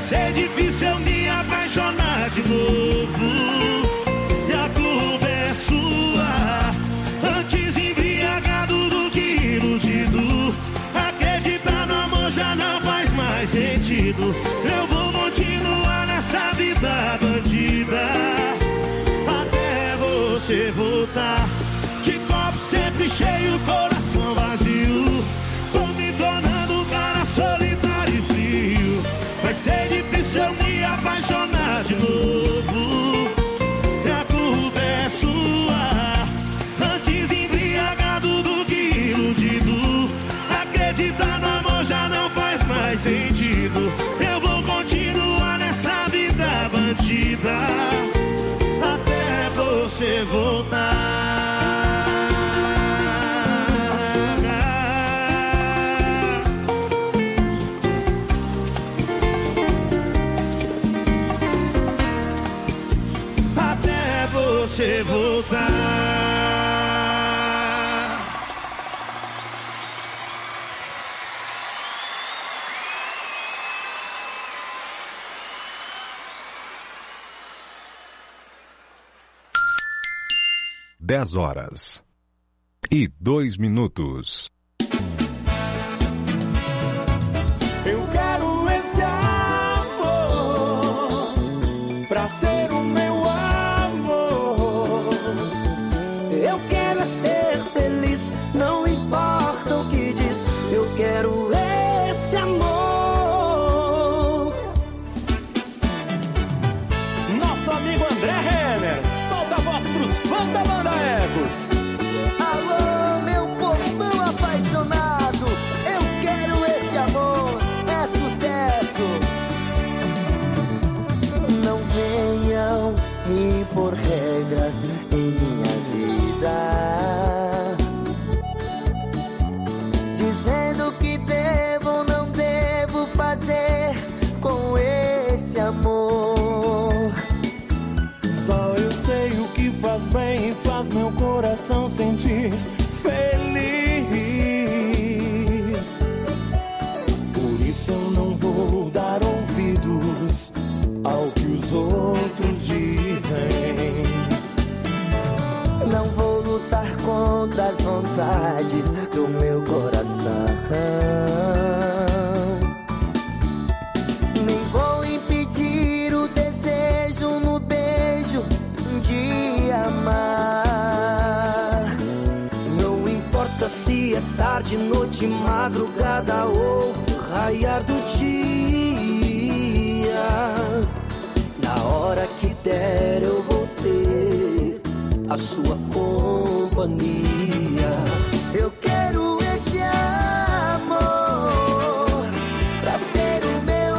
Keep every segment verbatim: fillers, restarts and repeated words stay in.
ser difícil eu me apaixonar de novo. E a culpa é sua. Antes embriagado do que iludido. Acreditar no amor já não faz mais sentido. Eu vou continuar nessa vida bandida até você voltar. De copo sempre cheio, coração vazio. Tô me tornando um cara solitário e frio. Vai ser difícil eu me apaixonar de novo. E a culpa é sua. Antes embriagado do que iludido. Acreditar no amor já não faz mais sentido. Eu vou continuar nessa vida bandida até você voltar. Você voltar. Dez horas e dois minutos. Eu quero esse amor pra ser o meu amor. Eu quero ser feliz, não importa o que diz. Eu quero esse amor. Nosso amigo André Renner, solta a voz pros fãs da banda Ecos. Alô, meu povão apaixonado. Eu quero esse amor, é sucesso. Não venham impor regras em minha vida, dizendo que devo ou não devo fazer com esse amor. Só eu sei o que faz bem e faz meu coração sentir feliz. Por isso eu não vou dar ouvidos ao que os outros dizem. Não vou lutar contra as vontades do meu coração. Nem vou impedir o desejo no beijo de amar. Não importa se é tarde, noite, madrugada ou raiar do dia. Na hora que der eu vou ter a sua companhia. Eu quero esse amor pra ser o meu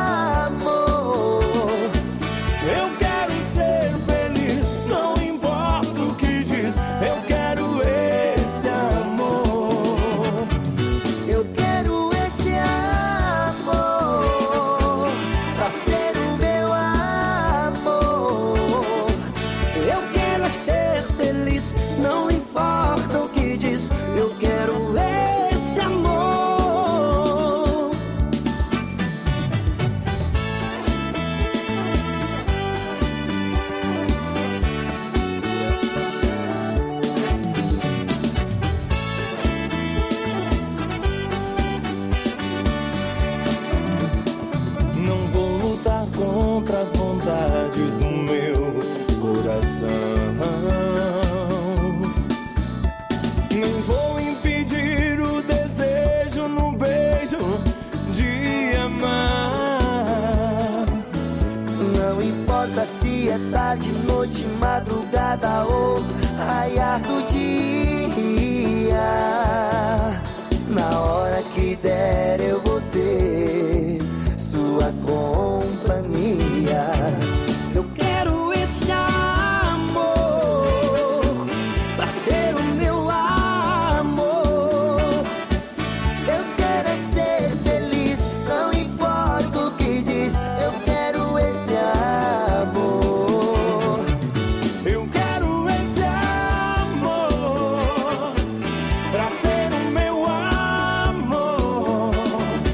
amor. Eu quero ser feliz, não importa o que diz. Eu quero esse amor. Eu quero esse amor pra ser o meu amor. Eu quero ser feliz, não importa o que diz. Eu quero esse amor. Não vou lutar contra as vontades do meu coração. Nem vou impedir o desejo no beijo de amar. Não importa se é tarde, noite, madrugada ou raiar do dia. Na hora que der eu vou ter sua companhia. Eu quero esse amor pra ser o meu amor. Eu quero é ser feliz, não importa o que diz. Eu quero esse amor. Eu quero esse amor pra ser o meu amor.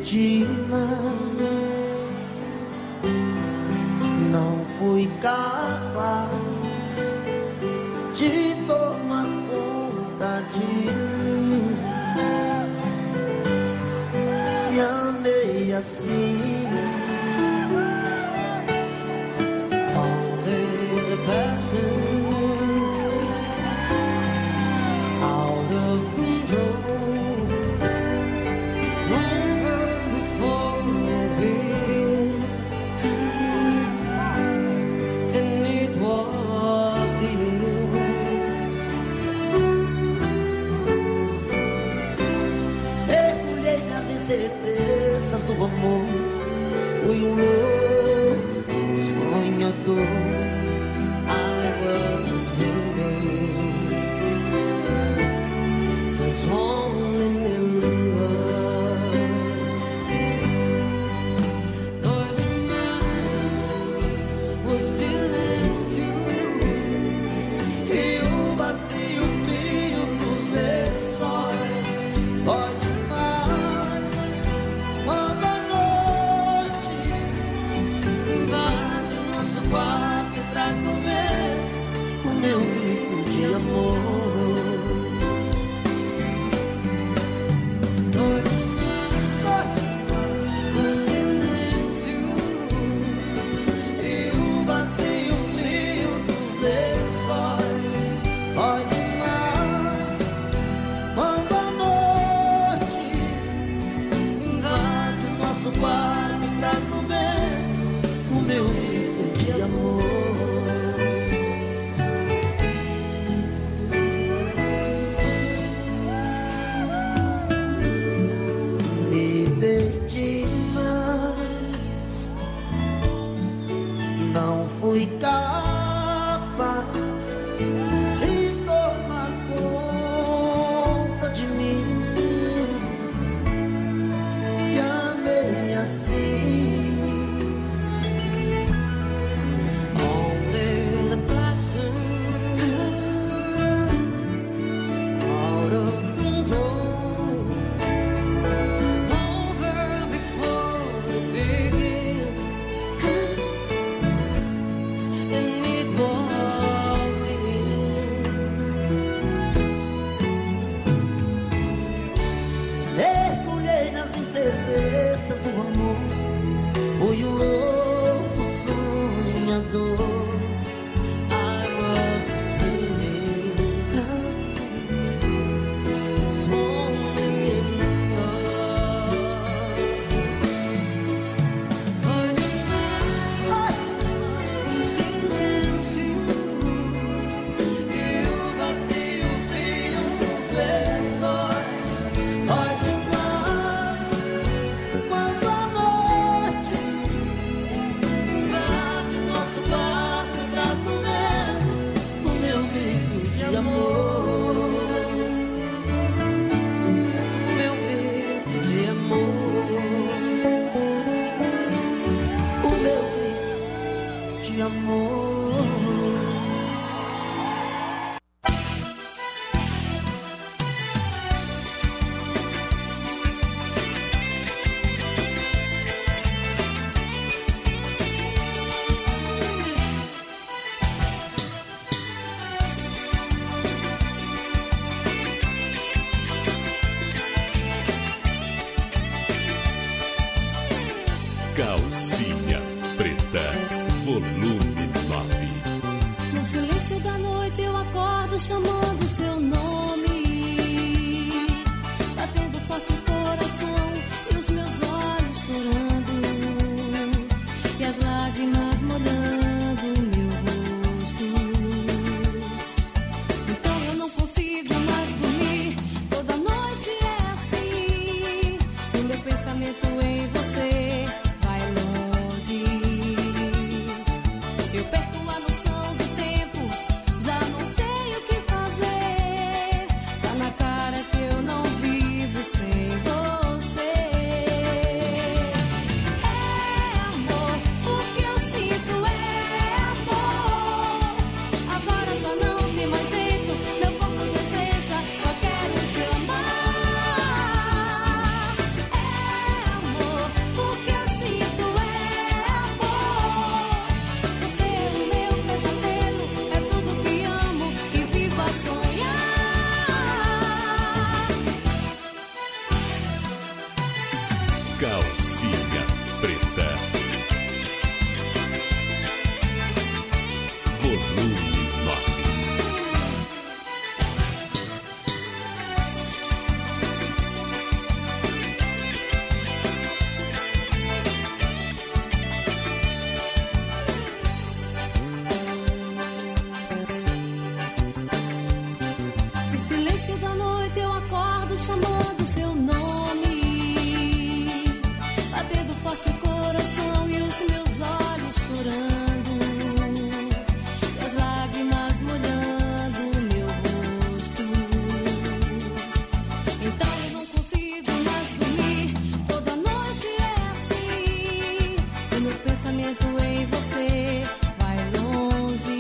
demais, não fui capaz de tomar conta de mim e amei assim. Only the passion out of control, never before it began, and it was the end. Mergulhei nas incertezas do amor, fui um louco sonhador. I was dreaming, just only remember. Dois irmãos, o silêncio e o vazio frio dos lençóis. Dói demais quando a noite invade nosso quarto e traz no vento o meu grito de amor. Dois irmãos, o silêncio e o vazio frio dos lençóis. Dói demais quando a noite invade o nosso quarto e traz no vento o meu grito de amor. Me dei demais, não fui capaz de tomar conta de mim e amei assim. Only the passion out of control, over before it began, and it was the end. Mergulhei nas incertezas do amor, fui um louco sonhador. I was dreaming, just only remember. Dois irmãos, o silêncio e o vazio frio dos lençóis. Dói demais quando a noite invade nosso quarto e traz no vento o meu grito de amor. O meu grito de amor. O meu grito de amor. Calcinha Preta, volume nove. No silêncio da noite eu acordo chamando seu nome, batendo forte o coração e os meus olhos chorando, e as lágrimas molhando o meu rosto. Então eu não consigo mais dormir, toda noite é assim, o meu pensamento em você vai longe. Eu perco a noção do tempo, já não sei o que fazer. chamando seu nome, batendo forte o coração e os meus olhos chorando, e as lágrimas molhando o meu rosto. Então eu não consigo mais dormir, toda noite é assim, e meu pensamento em você vai longe.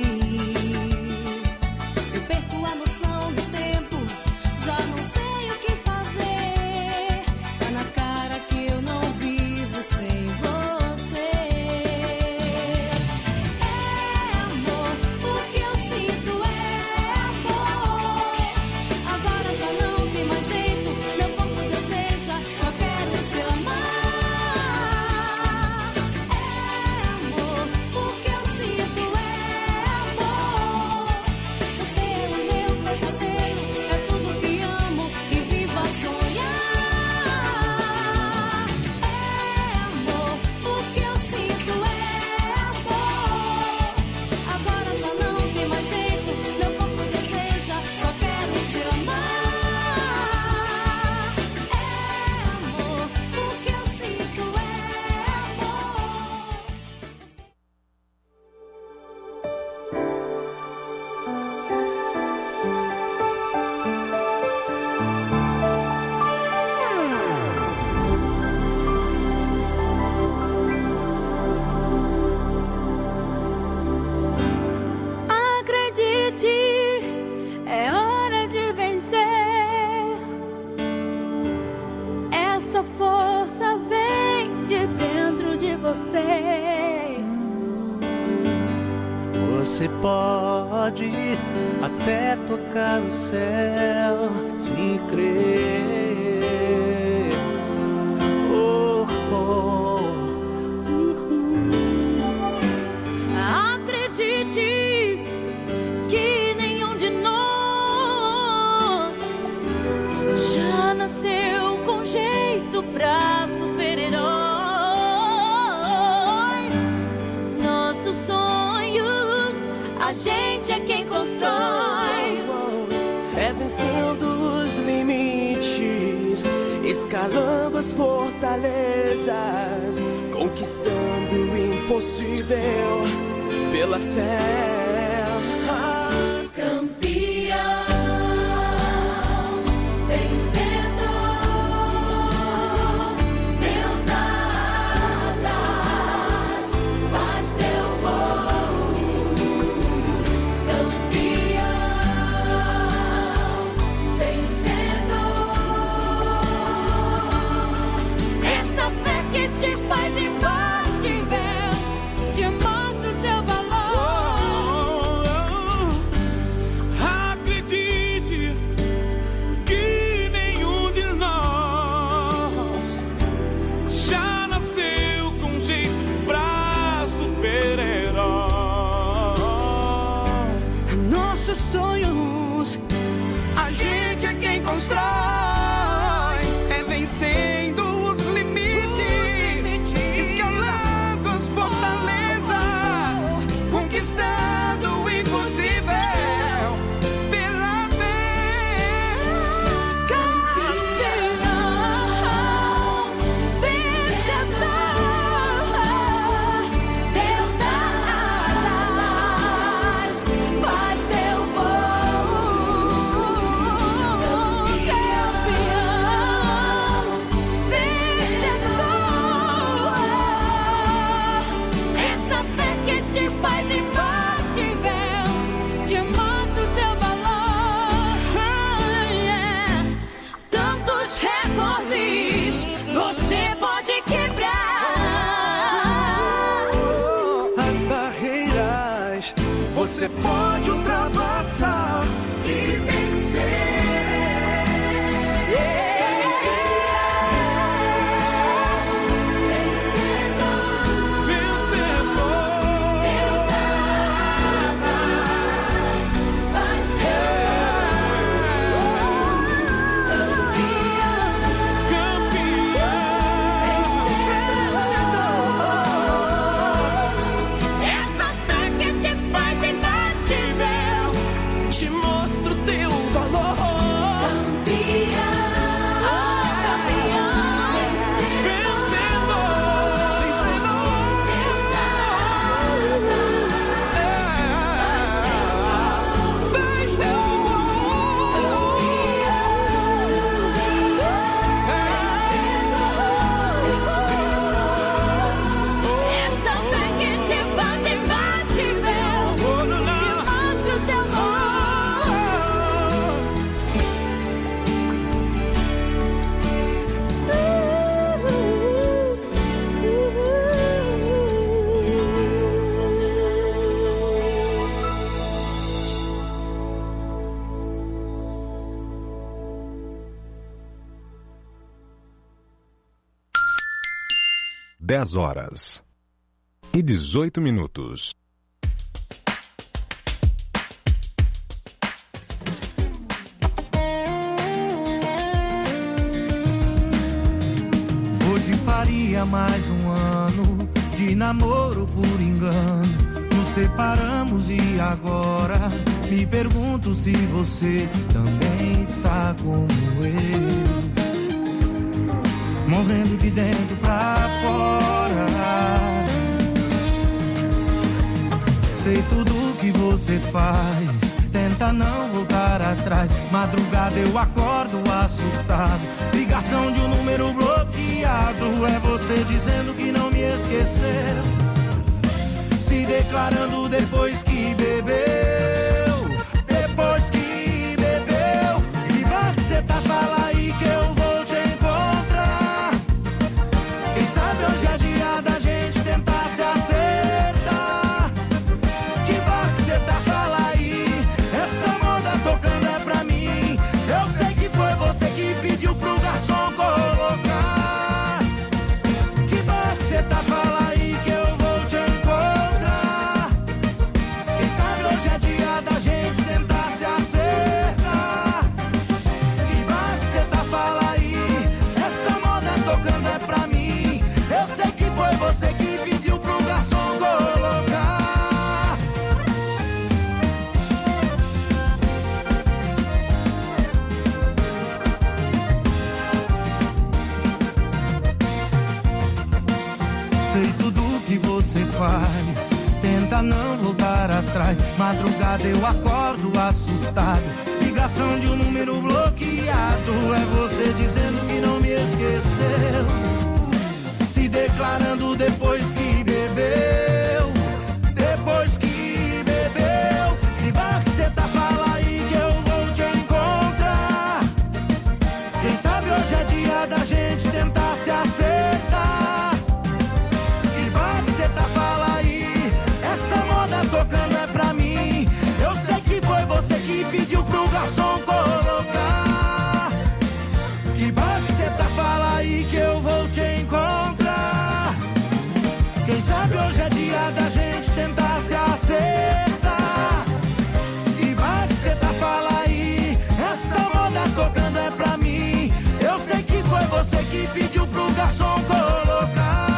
Eu perco a noção do tempo, já não sei o que fazer. Tá na cara que eu não vivo sem você. É amor, o que eu sinto é amor. Agora já não tem mais jeito, meu corpo deseja, só quero te amar. É amor, o que eu sinto é amor. Você é o meu pesadelo, é tudo que amo, que vivo a sonhar. É amor, o que eu sinto é amor. Agora já não tem mais jeito, meu corpo deseja, só quero te amar. É amor, o que eu sinto é amor. Acredite, é hora de vencer. Essa força vem de dentro de você. Você pode até tocar o céu se crer. Oh, oh, Acredite que nenhum de nós já nasceu com jeito pra super-herói. Nossos sonhos, a gente é quem constrói. é vencendo os limites, escalando as fortalezas, conquistando o impossível pela fé. Você pode ultrapassar e vencer. Essa fé que te faz imbatível. dez horas e dezoito minutos. Hoje faria mais um ano de namoro por engano. Nos separamos e agora me pergunto se você também está como eu, morrendo de dentro pra fora. Sei tudo que você faz, tenta não voltar atrás. Madrugada eu acordo assustado, ligação de um número bloqueado. É você dizendo que não me esqueceu, se declarando depois que bebeu. Depois que bebeu, e vai que cê tá, fala aí que eu vou te encontrar. Quem sabe hoje é dia da gente tentar se acertar. Que vai que cê tá, fala aí, essa moda tocando é pra mim. Eu sei que foi você que pediu pro garçom colocar. Que vai que cê tá, fala aí que eu vou te encontrar. Quem sabe hoje é dia da gente tentar se acertar. Que vai que cê tá, fala aí, essa moda tocando é pra mim. Eu sei que foi você que pediu pro garçom colocar. Sei tudo que você faz, tenta não voltar atrás. Madrugada eu acordo assustado, ligação de um número bloqueado. É você dizendo que não me esqueceu, se declarando depois que bebeu. Depois que bebeu, que vai que cê tá, fala aí que eu vou te encontrar. Quem sabe hoje é dia da gente tentar se acertar. Que vai que cê tá, fala aí, essa moda tocando é pra mim. Eu sei que foi você que pediu pro garçom colocar. Que vai que cê tá, fala aí que eu vou te encontrar. Quem sabe hoje é dia da gente tentar se acertar. Que vai que cê tá, fala aí, essa moda tocando é pra mim. Eu sei que foi você que pediu pro garçom colocar.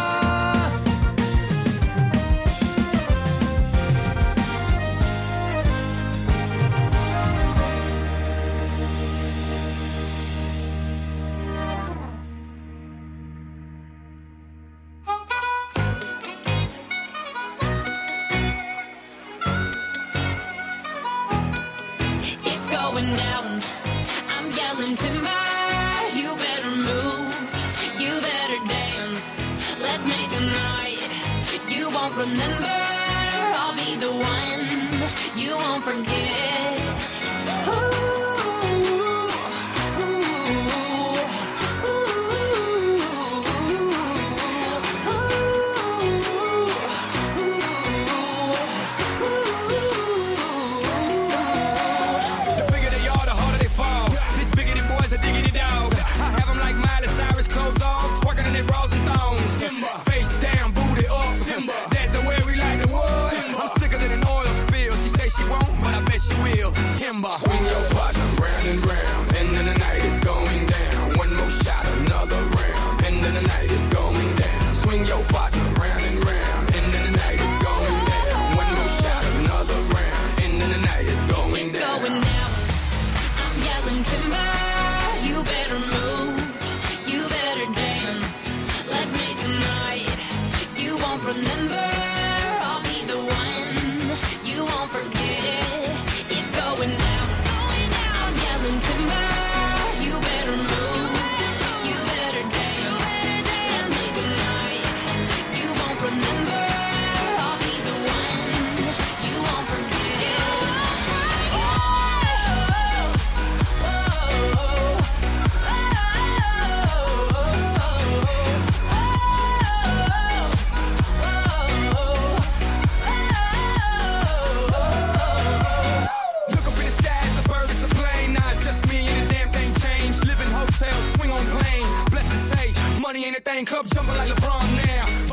It's going down. I'm yelling timber. You better move. You better dance. Let's make a night you won't remember. I'll be the one you won't forget. Ooh, ooh, ooh, The bigger they are, the harder they fall. This biggity boy's a diggity dog. I have 'em like Miley Cyrus, clothes off, twerking in their bras and thongs. Face down, booty up. That's the way we like the wood. I'm sicker than an oil spill. She say she won't, but I bet she will. Timber. Swing your partner round and round, and then the night is going down. One more shot, another round, and then the night is going down. Swing your partner round and round, and then the night is going down. One more shot, another round, and then the night is going it's down. going down. I'm yelling timber. You better move. You better dance. Let's make a night you won't remember. I'll be the one you won't forget. It's going down. I'm yelling timber. You better move. You better dance. Let's make a night you won't remember. I'll be the one you won't forget. Oh, oh, Club jumping like LeBron now.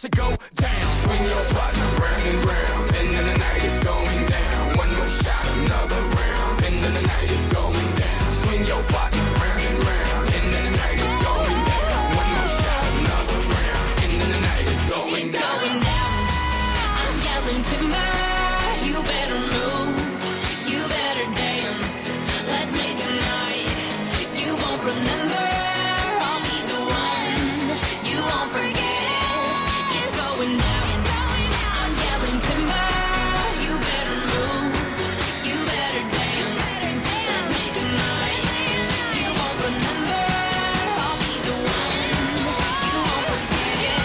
to go down. Swing your partner round and round, and then the night is going down. One more shot, another round, and then the night is going down. Swing your partner round and round, and then the night is going down. One more shot, another round, and then the night is going It's down. going down. I'm yelling timber. You better move. You better dance. Let's make a night you won't remember. I'll be the one you won't forget. It's going down. I'm yelling timber. You better move. You better dance. Let's make a night you won't remember. I'll be the one you won't forget.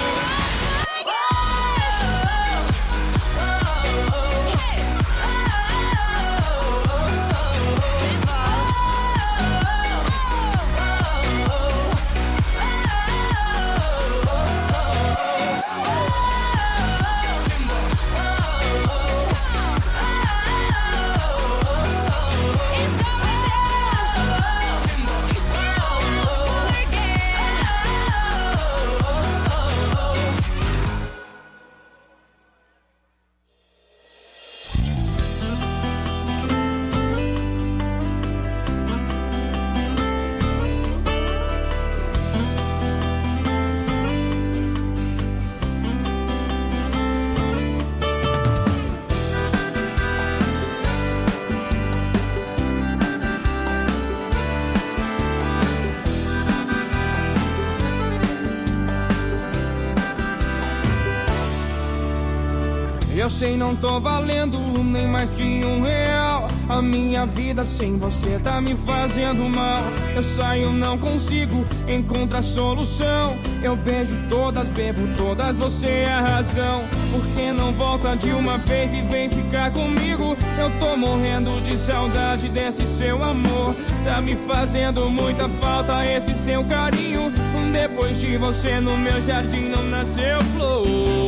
Eu sei, não tô valendo nem mais que um real. A minha vida sem você tá me fazendo mal. Eu saio, não consigo encontrar solução. Eu beijo todas, bebo todas, você é a razão. Por que não volta de uma vez e vem ficar comigo? Eu tô morrendo de saudade desse seu amor. Tá me fazendo muita falta esse seu carinho. Depois de você no meu jardim não nasceu flor.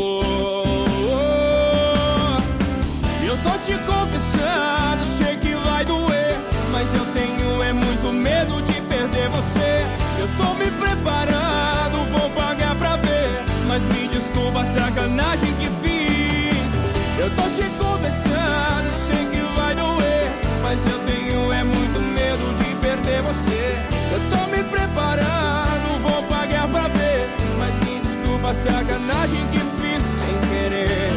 Eu tô te confessando, sei que vai doer, mas eu tenho é muito medo de perder você. Eu tô me preparando, vou pagar pra ver, mas me desculpa a sacanagem que fiz. Eu tô te confessando, sei que vai doer, mas eu tenho é muito medo de perder você. Eu tô me preparando, vou pagar pra ver, mas me desculpa a sacanagem que fiz sem querer.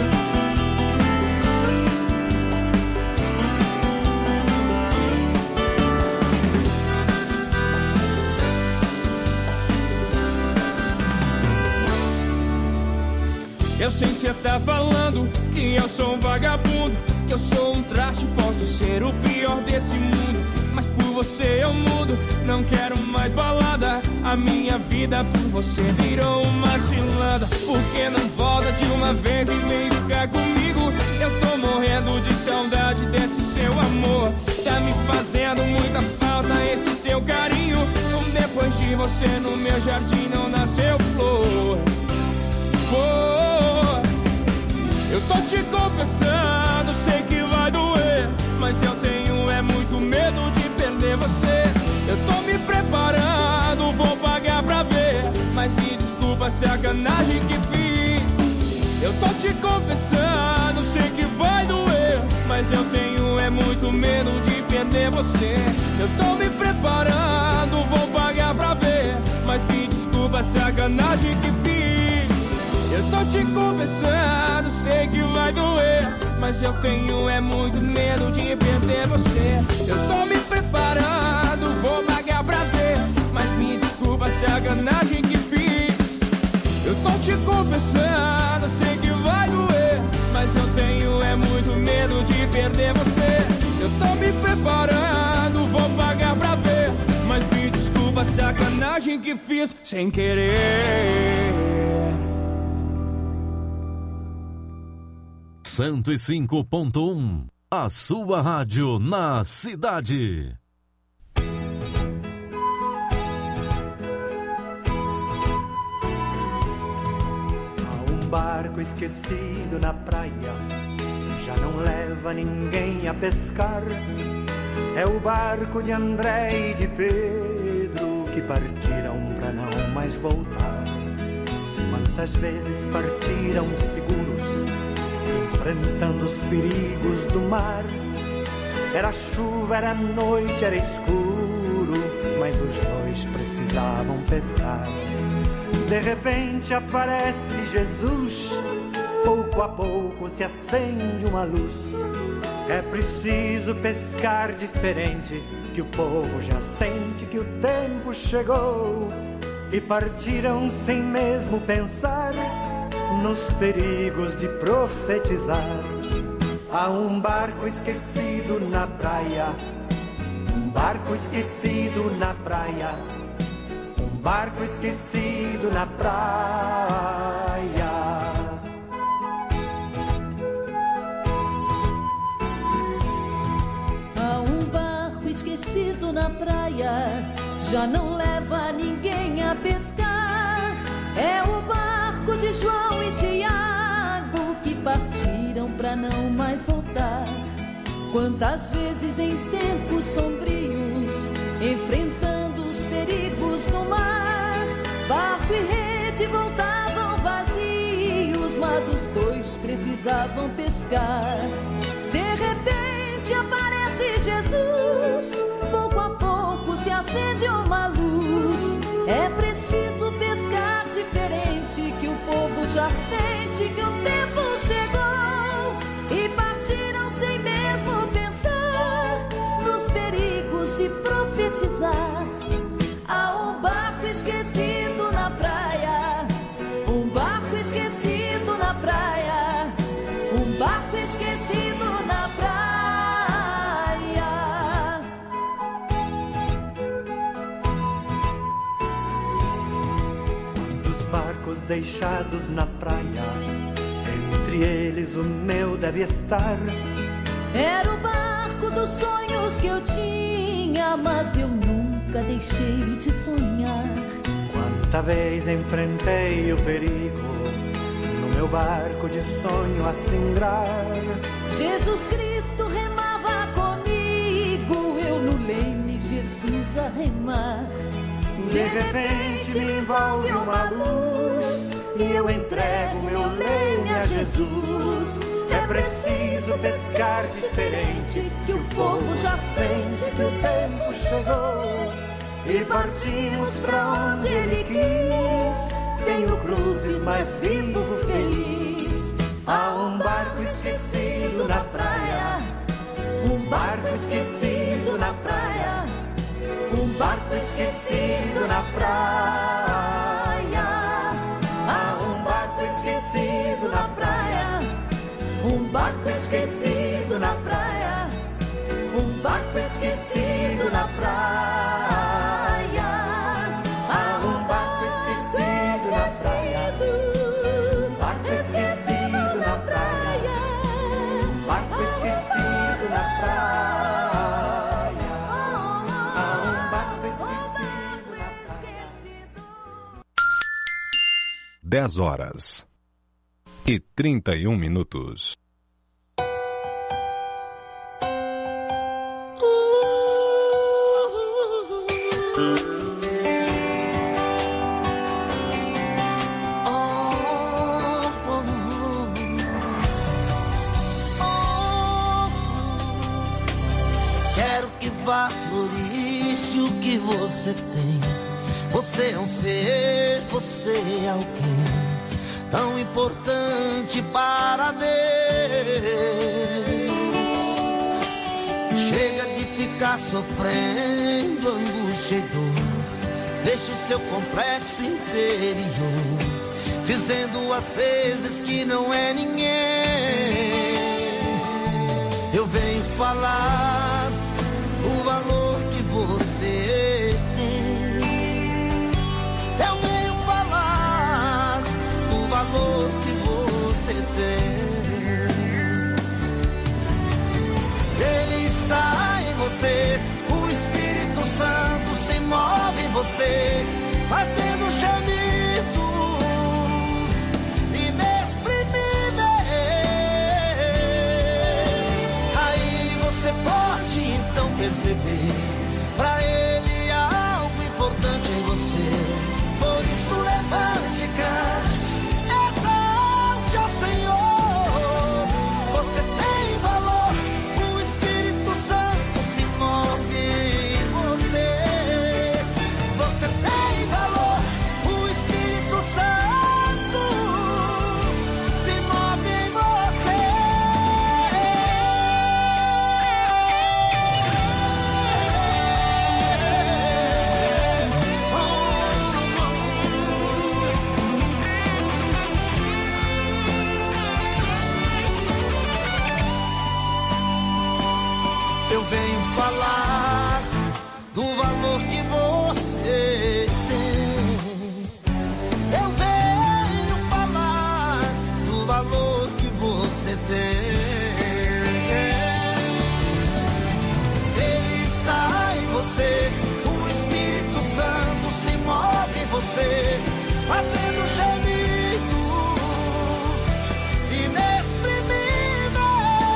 Eu sei que cê tá falando que eu sou um vagabundo, que eu sou um traste, posso ser o pior desse mundo. Mas por você eu mudo, não quero mais balada. A minha vida por você virou uma cilada. Por que não volta de uma vez e vem ficar comigo? Eu tô morrendo de saudade desse seu amor. Tá me fazendo muita falta esse seu carinho. Depois de você no meu jardim não nasceu flor. Oh, eu tô te confessando, sei que vai doer, mas eu tenho é muito medo de perder você. Eu tô me preparando, vou pagar pra ver, mas me desculpa a sacanagem que fiz. Eu tô te confessando, sei que vai doer, mas eu tenho é muito medo de perder você. Eu tô me preparando, vou pagar pra ver, mas me desculpa a sacanagem que fiz. Eu tô te confessando, sei que vai doer, mas eu tenho é muito medo de perder você. Eu tô me preparando, vou pagar pra ver, mas me desculpa a sacanagem que fiz. Eu tô te confessando, sei que vai doer, mas eu tenho é muito medo de perder você. Eu tô me preparando, vou pagar pra ver, mas me desculpa a sacanagem que fiz sem querer. cento e cinco ponto um, a sua rádio na cidade. Há um barco esquecido na praia, já não leva ninguém a pescar. É o barco de André e de Pedro que partiram pra não mais voltar. Quantas vezes partiram seguros, enfrentando os perigos do mar. Era chuva, era noite, era escuro, mas os dois precisavam pescar. De repente aparece Jesus, pouco a pouco se acende uma luz. É preciso pescar diferente, que o povo já sente que o tempo chegou. E partiram sem mesmo pensar nos perigos de profetizar. Há um barco esquecido na praia, um barco esquecido na praia, um barco esquecido na praia. Há um barco esquecido na praia, já não leva ninguém a pescar. É o barco de João e Tiago, que partiram pra não mais voltar. Quantas vezes em tempos sombrios, enfrentando os perigos do mar, barco e rede voltavam vazios, mas os dois precisavam pescar. De repente aparece Jesus, pouco a pouco se acende uma luz. É preciso pescar diferente, que o povo já sente que o tempo chegou. E partiram sem mesmo pensar nos perigos de profetizar. Há um barco esquecido na praia, um barco esquecido na praia, um barco esquecido na praia. Dos barcos deixados na praia, entre eles o meu deve estar. Era o barco dos sonhos que eu tinha, mas eu nunca deixei de sonhar. Quanta vez enfrentei o perigo, no meu barco de sonho a singrar. Jesus Cristo remava comigo, eu no leme, Jesus a remar. De repente me envolve uma luz, e eu entrego meu leme a Jesus. É preciso pescar diferente, que o povo já sente que o tempo chegou. E partimos pra onde Ele quis. Tenho cruzes, mas vivo feliz. Há um barco esquecido na praia, um barco esquecido na praia, um barco esquecido na praia. Há um barco esquecido na praia, um barco esquecido na praia, um barco esquecido na praia. Há um barco esquecido na praia, um barco esquecido na praia, um barco esquecido na praia. Há um barco esquecido na praia. Dez horas e trinta e um minutos. Quero que valorize o que você tem. Você é um ser, você é alguém tão importante para Deus. Chega de ficar sofrendo angústia e dor. Deixe seu complexo interior, dizendo às vezes que não é ninguém. Eu venho falar o valor que você tem. Eu venho falar o valor que você tem. Ele está em você, o Espírito Santo se move em você, fazendo gemidos inexprimíveis. Aí você pode então perceber, pra ele há algo importante em você. Por isso levante e cante, falar do valor que você tem. Eu venho falar do valor que você tem. Ele está em você, o Espírito Santo se move em você, fazendo gemidos inexprimíveis.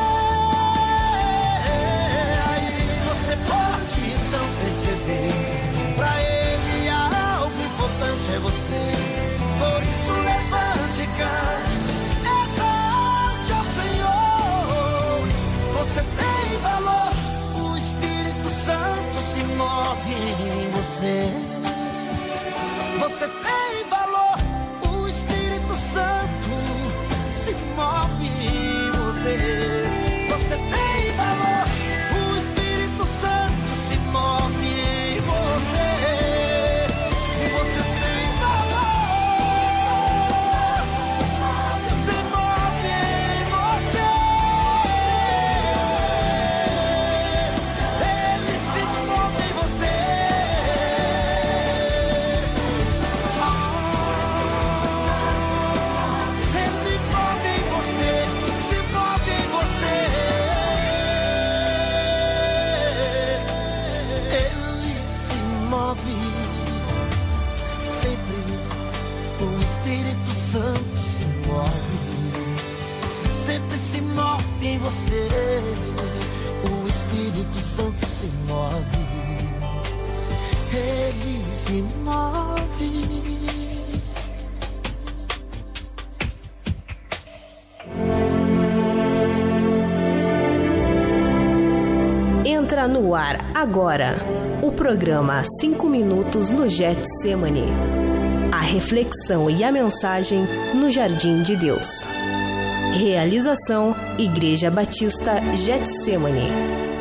Aí você pode então perceber, pra ele algo importante é você. Por isso levante e cante, exalte ao Senhor. Você tem valor, o Espírito Santo se move em você. Você tem valor, o Espírito Santo se move em você. Você tem valor, o Espírito Santo se move em você. Você tem valor, se move em você. Ele se move em você. Sempre o Espírito Santo se move, sempre se move em você. O Espírito Santo se move, ele se move. Entra no ar agora o programa cinco minutos no Getsemane. A reflexão e a mensagem no Jardim de Deus. Realização Igreja Batista Getsemane.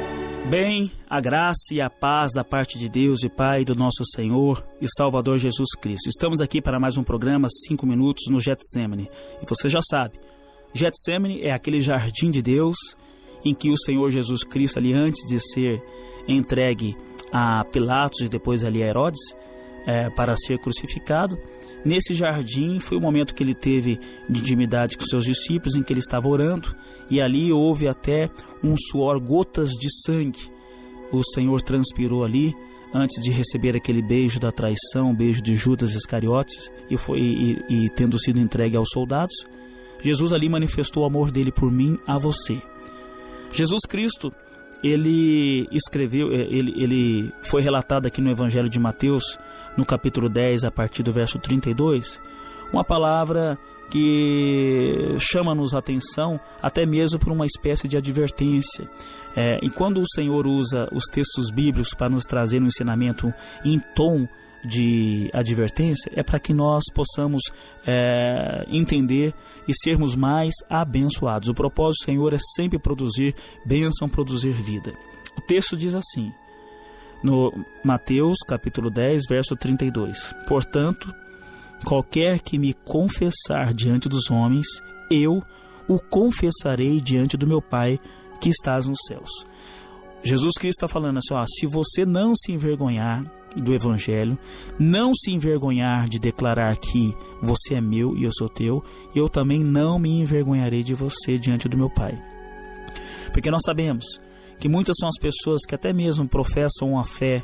Bem, a graça e a paz da parte de Deus e Pai do nosso Senhor e Salvador Jesus Cristo. Estamos aqui para mais um programa cinco minutos no Getsemane. E você já sabe, Getsemane é aquele jardim de Deus em que o Senhor Jesus Cristo, ali antes de ser entregue a Pilatos e depois ali a Herodes, é, para ser crucificado, nesse jardim foi o momento que ele teve de intimidade com seus discípulos, em que ele estava orando, e ali houve até um suor, gotas de sangue. O Senhor transpirou ali antes de receber aquele beijo da traição, o beijo de Judas Iscariotes, e, foi, e, e tendo sido entregue aos soldados, Jesus ali manifestou o amor dele por mim, a você. Jesus Cristo, ele escreveu, ele, ele foi relatado aqui no Evangelho de Mateus, no capítulo dez, a partir do verso trinta e dois, uma palavra que chama-nos a atenção, até mesmo por uma espécie de advertência. É, e quando o Senhor usa os textos bíblicos para nos trazer um ensinamento em tom de advertência, é para que nós possamos é, entender e sermos mais abençoados. O propósito do Senhor é sempre produzir bênção, produzir vida. O texto diz assim, no Mateus capítulo dez, verso trinta e dois: portanto, qualquer que me confessar diante dos homens, eu o confessarei diante do meu Pai que estás nos céus. Jesus Cristo está falando assim, ó, se você não se envergonhar do Evangelho, não se envergonhar de declarar que você é meu e eu sou teu, eu também não me envergonharei de você diante do meu Pai. Porque nós sabemos que muitas são as pessoas que até mesmo professam uma fé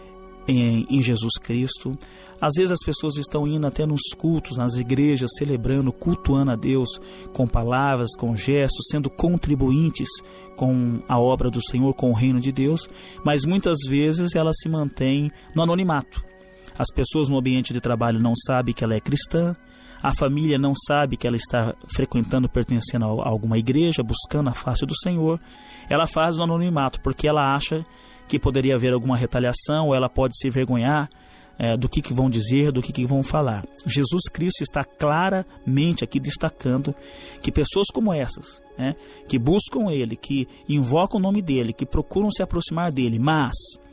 Em, em Jesus Cristo. Às vezes as pessoas estão indo até nos cultos, nas igrejas, celebrando, cultuando a Deus com palavras, com gestos, sendo contribuintes com a obra do Senhor, com o reino de Deus, mas muitas vezes ela se mantém no anonimato. As pessoas no ambiente de trabalho não sabem que ela é cristã, a família não sabe que ela está frequentando, pertencendo a alguma igreja, buscando a face do Senhor. Ela faz no anonimato porque ela acha que poderia haver alguma retaliação, ou ela pode se envergonhar é, do que, que vão dizer, do que, que vão falar. Jesus Cristo está claramente aqui destacando que pessoas como essas, né, que buscam Ele, que invocam o nome dEle, que procuram se aproximar dEle, mas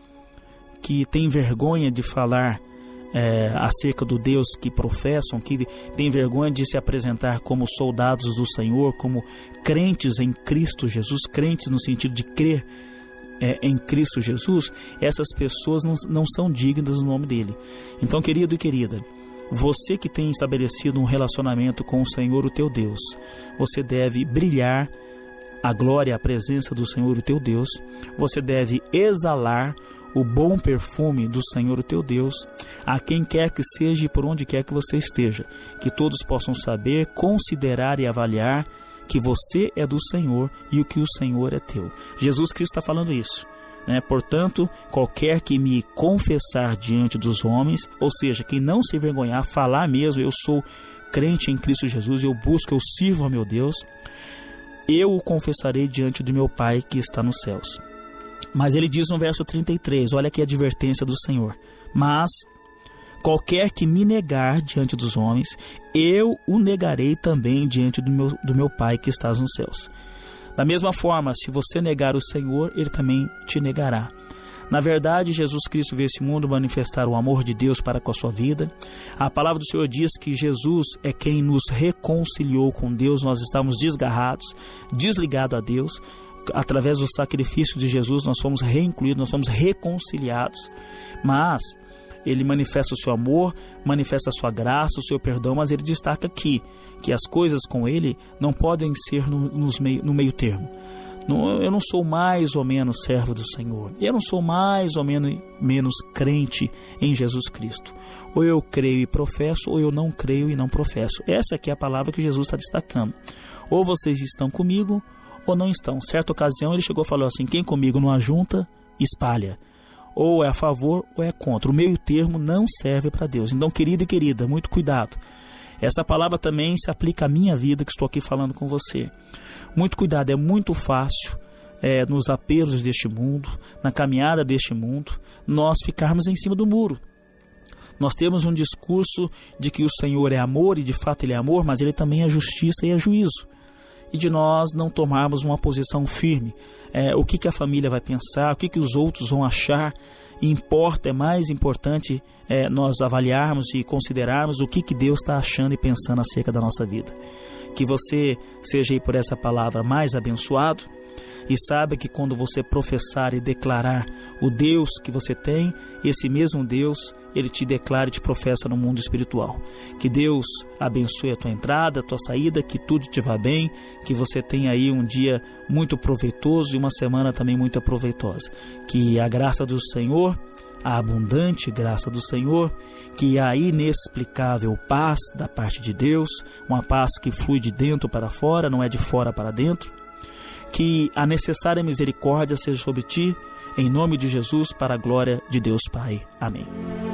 que têm vergonha de falar é, acerca do Deus que professam, que têm vergonha de se apresentar como soldados do Senhor, como crentes em Cristo Jesus, crentes no sentido de crer é, em Cristo Jesus, essas pessoas não, não são dignas do nome dele. Então, querido e querida, você que tem estabelecido um relacionamento com o Senhor, o teu Deus, você deve brilhar a glória, a presença do Senhor, o teu Deus. Você deve exalar o bom perfume do Senhor, o teu Deus, a quem quer que seja e por onde quer que você esteja. Que todos possam saber, considerar e avaliar que você é do Senhor e o que o Senhor é teu. Jesus Cristo está falando isso. Né? Portanto, qualquer que me confessar diante dos homens, ou seja, quem não se envergonhar, falar mesmo, eu sou crente em Cristo Jesus, eu busco, eu sirvo a meu Deus, eu o confessarei diante do meu Pai que está nos céus. Mas ele diz no verso trinta e três, olha aqui a advertência do Senhor: mas qualquer que me negar diante dos homens, eu o negarei também diante do meu, do meu Pai que está nos céus. Da mesma forma, se você negar o Senhor, ele também te negará. Na verdade, Jesus Cristo veio a esse mundo manifestar o amor de Deus para com a sua vida. A palavra do Senhor diz que Jesus é quem nos reconciliou com Deus. Nós estávamos desgarrados, desligados a Deus. Através do sacrifício de Jesus, nós fomos reincluídos, nós fomos reconciliados. Mas ele manifesta o seu amor, manifesta a sua graça, o seu perdão, mas ele destaca aqui que as coisas com ele não podem ser no, nos meio, no meio termo. Não, eu não sou mais ou menos servo do Senhor, eu não sou mais ou menos, menos crente em Jesus Cristo. Ou eu creio e professo, ou eu não creio e não professo. Essa aqui é a palavra que Jesus está destacando. Ou vocês estão comigo, ou não estão. Certa ocasião ele chegou e falou assim: quem comigo não ajunta, espalha. Ou é a favor ou é contra. O meio termo não serve para Deus. Então, querido e querida, muito cuidado. Essa palavra também se aplica à minha vida, que estou aqui falando com você. Muito cuidado, é muito fácil é, nos apelos deste mundo, na caminhada deste mundo, nós ficarmos em cima do muro. Nós temos um discurso de que o Senhor é amor, e de fato Ele é amor, mas Ele também é justiça e é juízo. E de nós não tomarmos uma posição firme. É, o que, que a família vai pensar, o que, que os outros vão achar. Importa, é mais importante é, nós avaliarmos e considerarmos o que, que Deus está achando e pensando acerca da nossa vida. Que você seja aí por essa palavra mais abençoado. E saiba que quando você professar e declarar o Deus que você tem, esse mesmo Deus, Ele te declara e te professa no mundo espiritual. Que Deus abençoe a tua entrada, a tua saída, que tudo te vá bem, que você tenha aí um dia muito proveitoso e uma semana também muito proveitosa. Que a graça do Senhor, a abundante graça do Senhor, que a inexplicável paz da parte de Deus, uma paz que flui de dentro para fora, não é de fora para dentro, que a necessária misericórdia seja sobre ti, em nome de Jesus, para a glória de Deus Pai. Amém.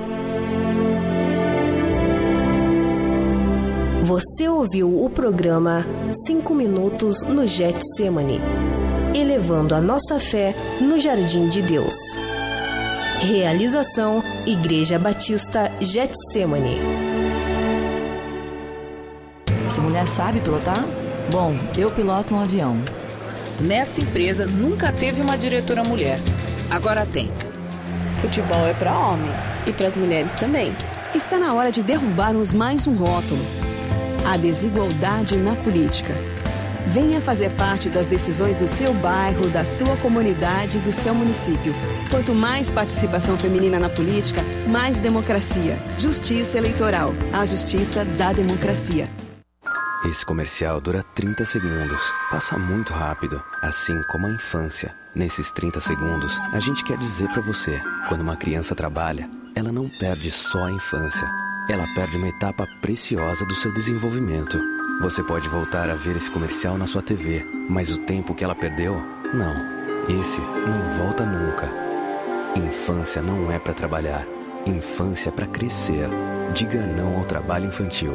Você ouviu o programa cinco minutos no Getsemane, elevando a nossa fé no jardim de Deus. Realização Igreja Batista Getsemane. Essa mulher sabe pilotar? Bom, eu piloto um avião. Nesta empresa nunca teve uma diretora mulher. Agora tem. Futebol é para homem e para as mulheres também. Está na hora de derrubarmos mais um rótulo: a desigualdade na política. Venha fazer parte das decisões do seu bairro, da sua comunidade, do seu município. Quanto mais participação feminina na política, mais democracia. Justiça eleitoral. A justiça da democracia. Esse comercial dura trinta segundos. Passa muito rápido, assim como a infância. Nesses trinta segundos, a gente quer dizer pra você: quando uma criança trabalha, ela não perde só a infância. Ela perde uma etapa preciosa do seu desenvolvimento. Você pode voltar a ver esse comercial na sua T V, mas o tempo que ela perdeu, não. Esse não volta nunca. Infância não é pra trabalhar. Infância é pra crescer. Diga não ao trabalho infantil.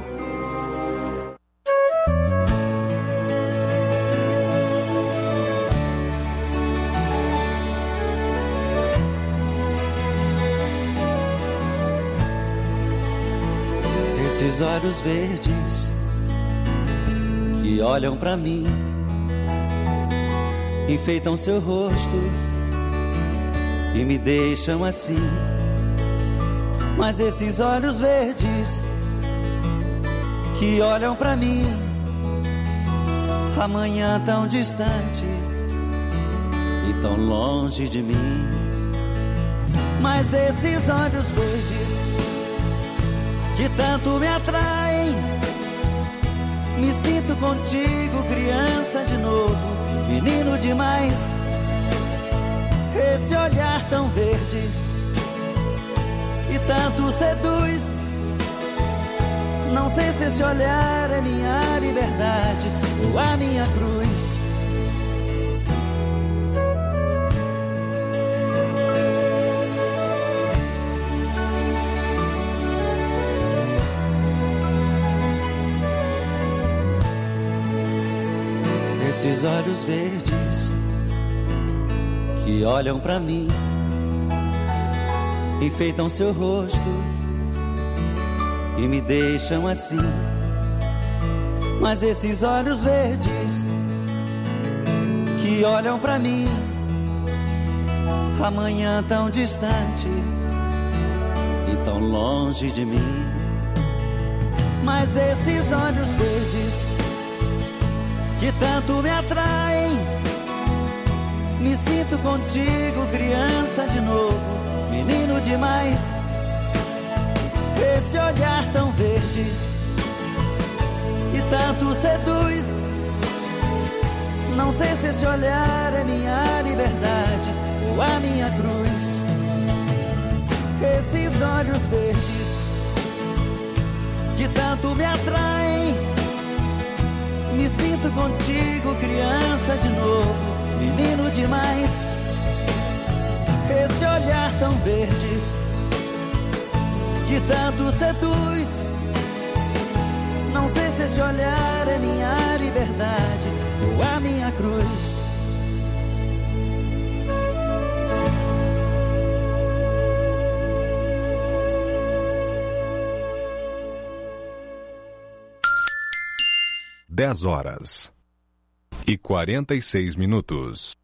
Esses olhos verdes que olham pra mim, enfeitam seu rosto e me deixam assim. Mas esses olhos verdes que olham pra mim, amanhã tão distante, e tão longe de mim. Mas esses olhos verdes que tanto me atraem, me sinto contigo, criança de novo, menino demais. Esse olhar tão verde que tanto seduz, não sei se esse olhar é minha liberdade ou a minha cruz. Esses olhos verdes que olham pra mim, enfeitam seu rosto e me deixam assim. Mas esses olhos verdes que olham pra mim, amanhã tão distante e tão longe de mim. Mas esses olhos verdes que tanto me atraem, me sinto contigo, criança de novo, menino demais. Esse olhar tão verde que tanto seduz, não sei se esse olhar é minha liberdade ou a minha cruz. Esses olhos verdes que tanto me atraem, me sinto contigo, criança de novo, menino demais. Esse olhar tão verde que tanto seduz, não sei se esse olhar é minha liberdade ou a minha cruz. Dez horas e quarenta e seis minutos.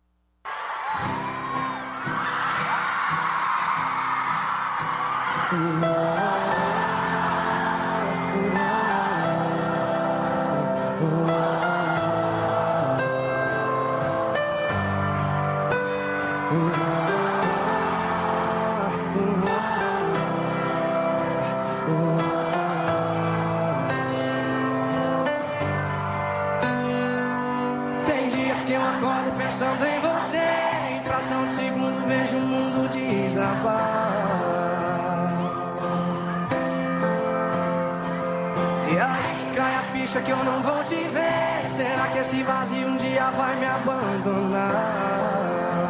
Pensando em você, em fração de segundo vejo o mundo desabar. E aí que cai a ficha que eu não vou te ver. Será que esse vazio um dia vai me abandonar?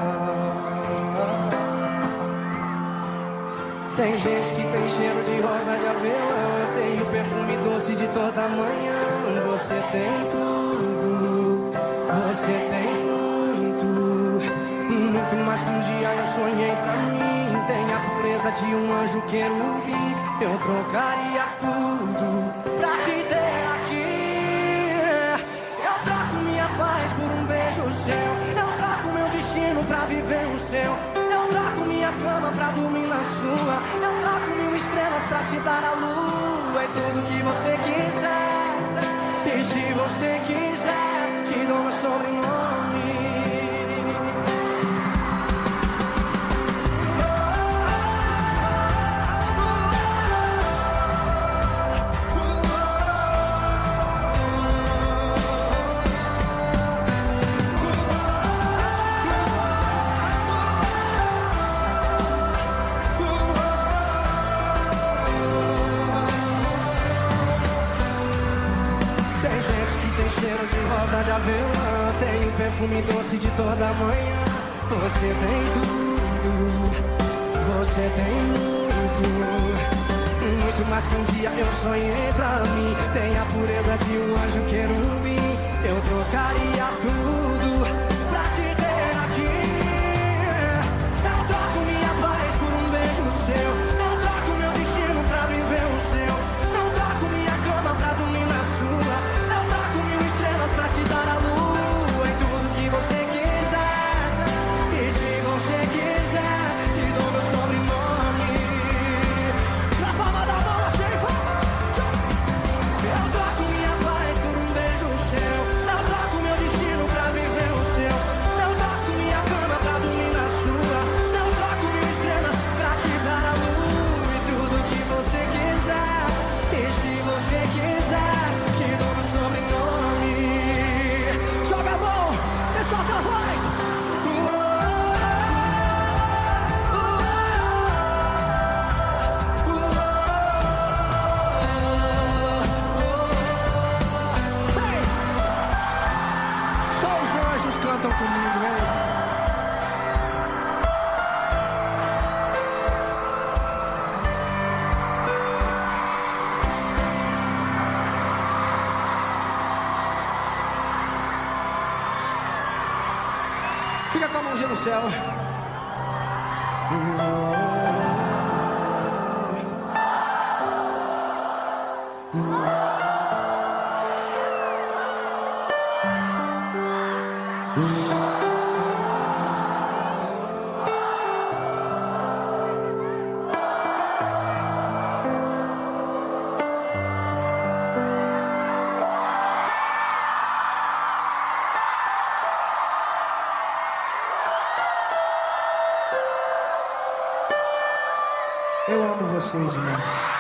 Tem gente que tem cheiro de rosa de avelã, eu tenho perfume doce de toda manhã. Você tem tudo, você tem muito mais que um dia eu sonhei pra mim. Tem a pureza de um anjo querubim. Eu trocaria tudo pra te ter aqui. Eu troco minha paz por um beijo seu. Eu troco meu destino pra viver o seu. Eu troco minha cama pra dormir na sua. Eu troco mil estrelas pra te dar a lua. E tudo que você quiser. E se você quiser, te dou meu sobrenome. De avelã, tenho perfume doce de toda manhã. Você tem tudo, você tem muito, muito mais que um dia eu sonhei pra mim. Tem a pureza de um anjo querubim. Eu trocaria tudo pra te ter aqui. Eu troco minha paz por um beijo seu. Eu troco meu destino pra viver o seu. Eu troco minha cama pra dormir na sua. Pra te dar a lua e tudo que você quiser. E se você quiser, te dou meu sobrenome. Na palma da mão assim vai. Eu troco minha paz por um beijo seu. Eu troco meu destino pra céu. Eu amo vocês demais.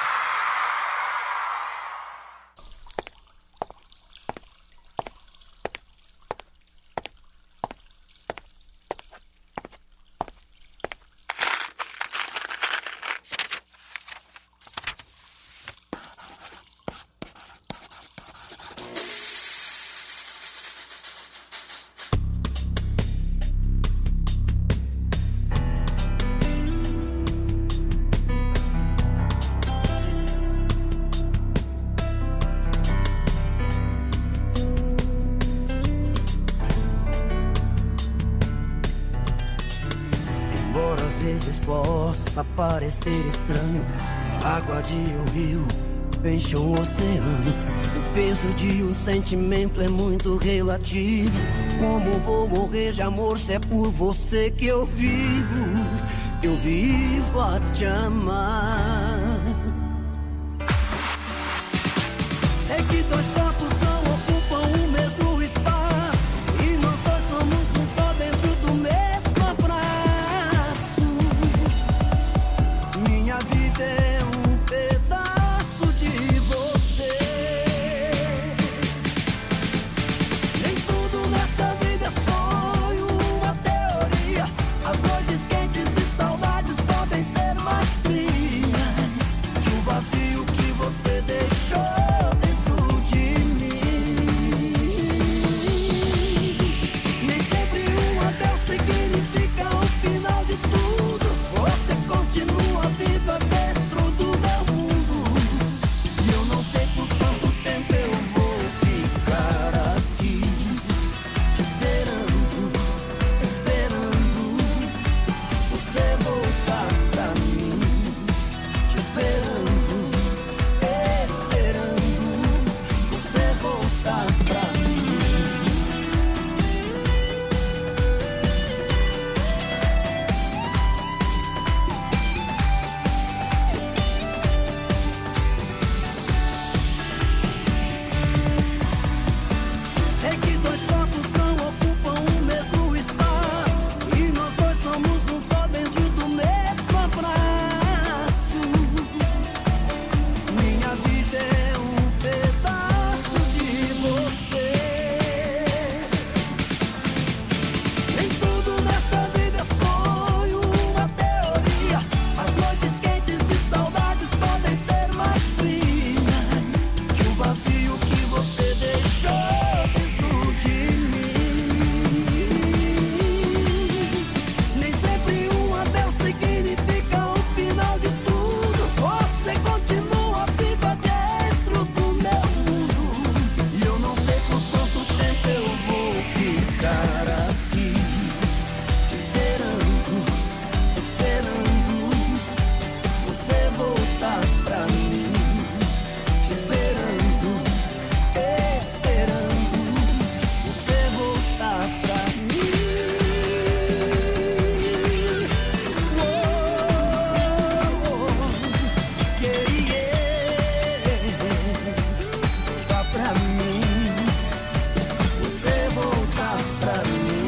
Possa parecer estranho, a água de um rio enche um oceano. O peso de um sentimento é muito relativo. Como vou morrer de amor se é por você que eu vivo? Eu vivo a te amar. Sei que dois corpos não ocupam o mesmo espaço, e nós dois somos um só dentro do mesmo abraço. Minha vida é um pedaço de você. Nem tudo nessa vida é sonho, uma teoria. As noites quentes e saudades podem ser mais frias que o vazio que você deixou dentro de mim. Nem sempre um adeus significa o final de tudo. Você continua viva dentro do meu mundo, e eu não sei por quanto tempo eu vou ficar aqui te esperando, esperando você voltar pra mim, te esperando, esperando você voltar pra mim. Sei que dois corpos não ocupam o mesmo espaço, e nós dois somos um só dentro do mesmo abraço. Minha vida é um pedaço de você. Nem tudo nessa vida é sonho, uma teoria. As noites quentes e saudades podem ser mais frias que o vazio que você deixou dentro de mim. Nem sempre um adeus significa o final de tudo. Você continua viva dentro do meu mundo, e eu não sei por quanto tempo eu vou ficar aqui te esperando, esperando você voltar pra mim, te esperando, esperando você voltar pra mim. Oh, oh, yeah, yeah. Voltar pra mim, você voltar pra mim.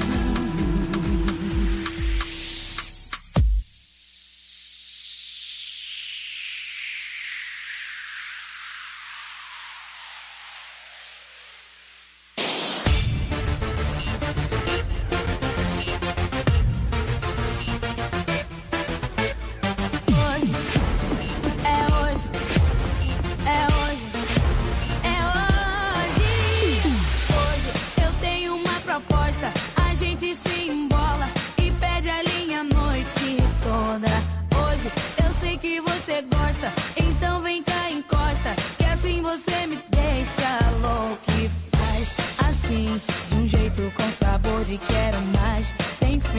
Hoje, é hoje, é hoje, é hoje. Hoje eu tenho uma proposta. A gente se embola e pede a linha a noite toda. Hoje eu sei que você gosta, então vem cá, encosta, que assim você me deixa louco e faz assim, de um jeito com sabor de quero mais, sem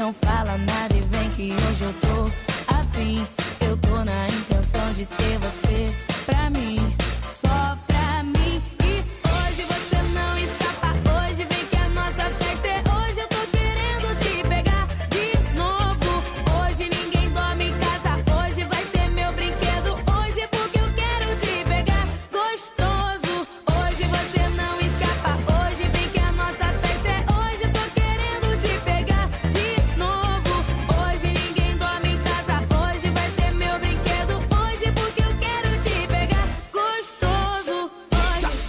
Não fala nada e vem que hoje eu tô afim. Eu tô na intenção de ter você pra mim, só pra mim. E hoje você não escapa, hoje vem que a nossa festa é hoje. Eu tô querendo te pegar de novo. Hoje ninguém dorme em casa, hoje vai ser meu brinquedo. Hoje porque eu quero te pegar gostoso. Hoje você não escapa, hoje vem que a nossa festa é hoje. Eu tô querendo te pegar de novo. Hoje ninguém dorme em casa, hoje vai ser meu brinquedo. Hoje porque eu quero te pegar gostoso. Hoje é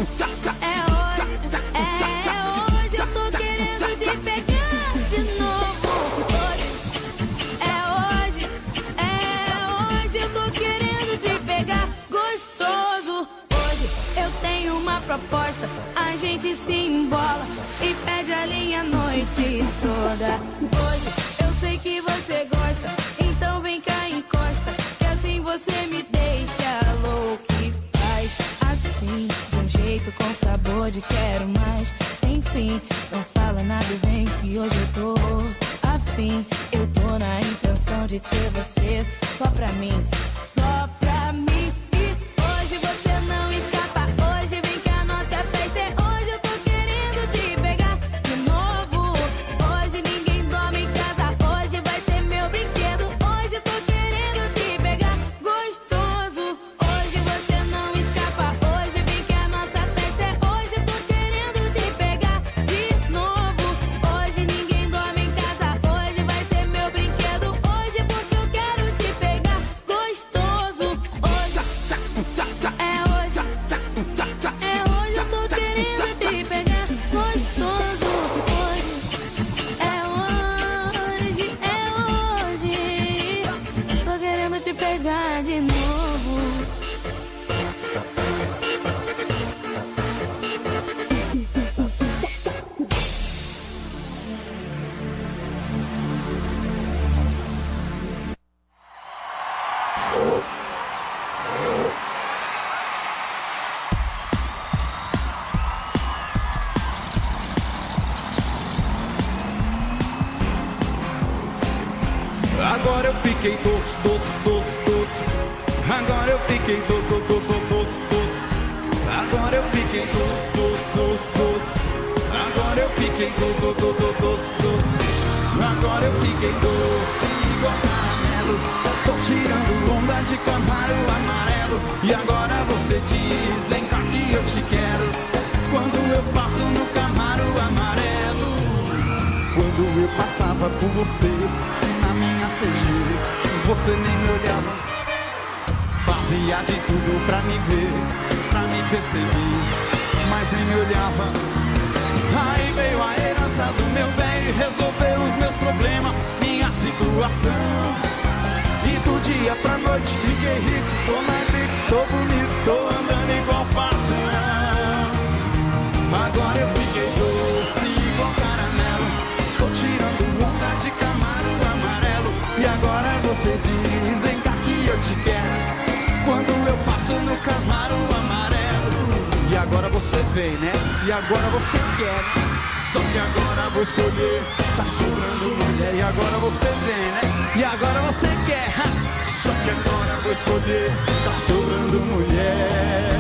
hoje, é hoje. Eu tô querendo te pegar de novo. Hoje é hoje, é hoje. Eu tô querendo te pegar gostoso. Hoje eu tenho uma proposta, a gente se embola e pede a linha a noite toda. Hoje eu sei que você gosta, então vem cá, encosta, que assim você me deixa louco e faz assim, de um jeito com sabor de quero mais, sem fim. Não fala nada e vem que hoje eu tô afim. Eu tô na intenção de ter você só pra mim, só pra mim. E hoje você não escapa, hoje vem que a nossa festa é hoje. Eu tô querendo te pegar de novo. Hoje ninguém dorme em casa, hoje vai ser meu brinquedo. Hoje eu tô querendo te pegar gostoso. Hoje você não escapa, hoje vem que a nossa festa é hoje. Eu tô querendo te pegar de novo. Hoje ninguém dorme em casa, hoje vai ser meu brinquedo. Hoje porque eu quero te pegar gostoso. Hoje é hoje, é hoje. Eu tô querendo te pegar gostoso. Hoje é hoje, é hoje. Tô querendo te pegar de novo. Agora eu fiquei doce, doce, doce, doce. Agora eu fiquei do, do, do, do, doce, doce. Agora eu fiquei doce, doce, doce, doce. Agora eu fiquei do, do, do, do, doce, doce. Agora eu fiquei doce igual caramelo. Tô tirando onda de Camaro amarelo. E agora você diz, vem cá que eu te quero. Quando eu passo no Camaro amarelo. Quando eu passava por você na minha C G, você nem me olhava. Fazia de tudo pra me ver, pra me perceber, mas nem me olhava. Aí veio a herança do meu velho e resolveu os meus problemas, minha situação. E do dia pra noite fiquei rico, tô na grife, tô bonito, tô andando igual patrão. Agora eu fiquei doce igual caramelo. Tô tirando onda de Camaro amarelo. E agora você diz, vem cá que eu te quero. Quando eu passo no Camaro amarelo. E agora você vem, né? E agora você quer. Só que agora vou escolher. Tá sobrando mulher. E agora você vem, né? E agora você quer. Só que agora vou escolher. Tá sobrando mulher.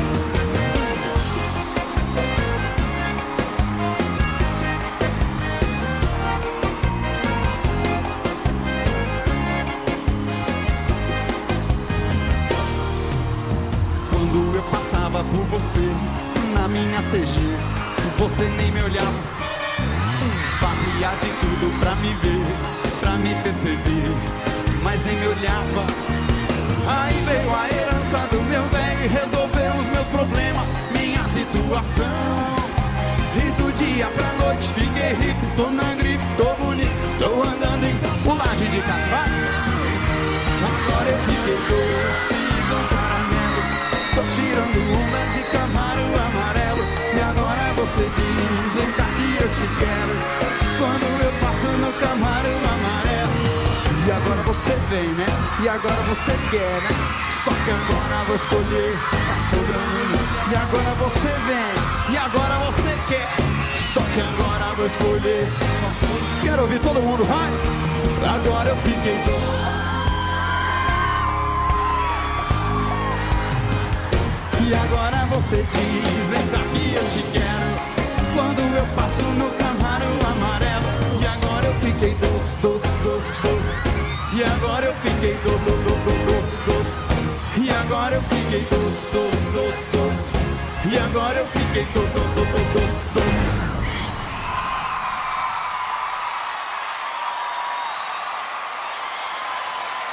Eu passava por você na minha C G, você nem me olhava. Fazia de tudo pra me ver, pra me perceber, mas nem me olhava. Aí veio a herança do meu velho e resolveu os meus problemas, minha situação. E do dia pra noite fiquei rico, tô na grife, tô bonito, tô andando em pulagem de casa, vai. Agora eu fiquei doce igual caramelo. Tô tirando onda de Camaro amarelo. E agora você diz, vem cá que eu te quero. Quando eu passo no Camaro amarelo. E agora você vem, né? E agora você quer, né? Só que agora vou escolher, tá sobrando. E agora você vem, e agora você quer. Só que agora vou escolher, tá sobrando. Quero ouvir todo mundo, vai. Agora eu fiquei doce. E agora você diz, vem cá que eu te quero. Quando eu passo no Camaro amarelo. E agora eu fiquei doce, doce, doce, doce. E agora eu fiquei doce, doce, doce, doce. E agora eu fiquei doce, doce, doce, doce. E agora eu fiquei doce, doce, doce, doce.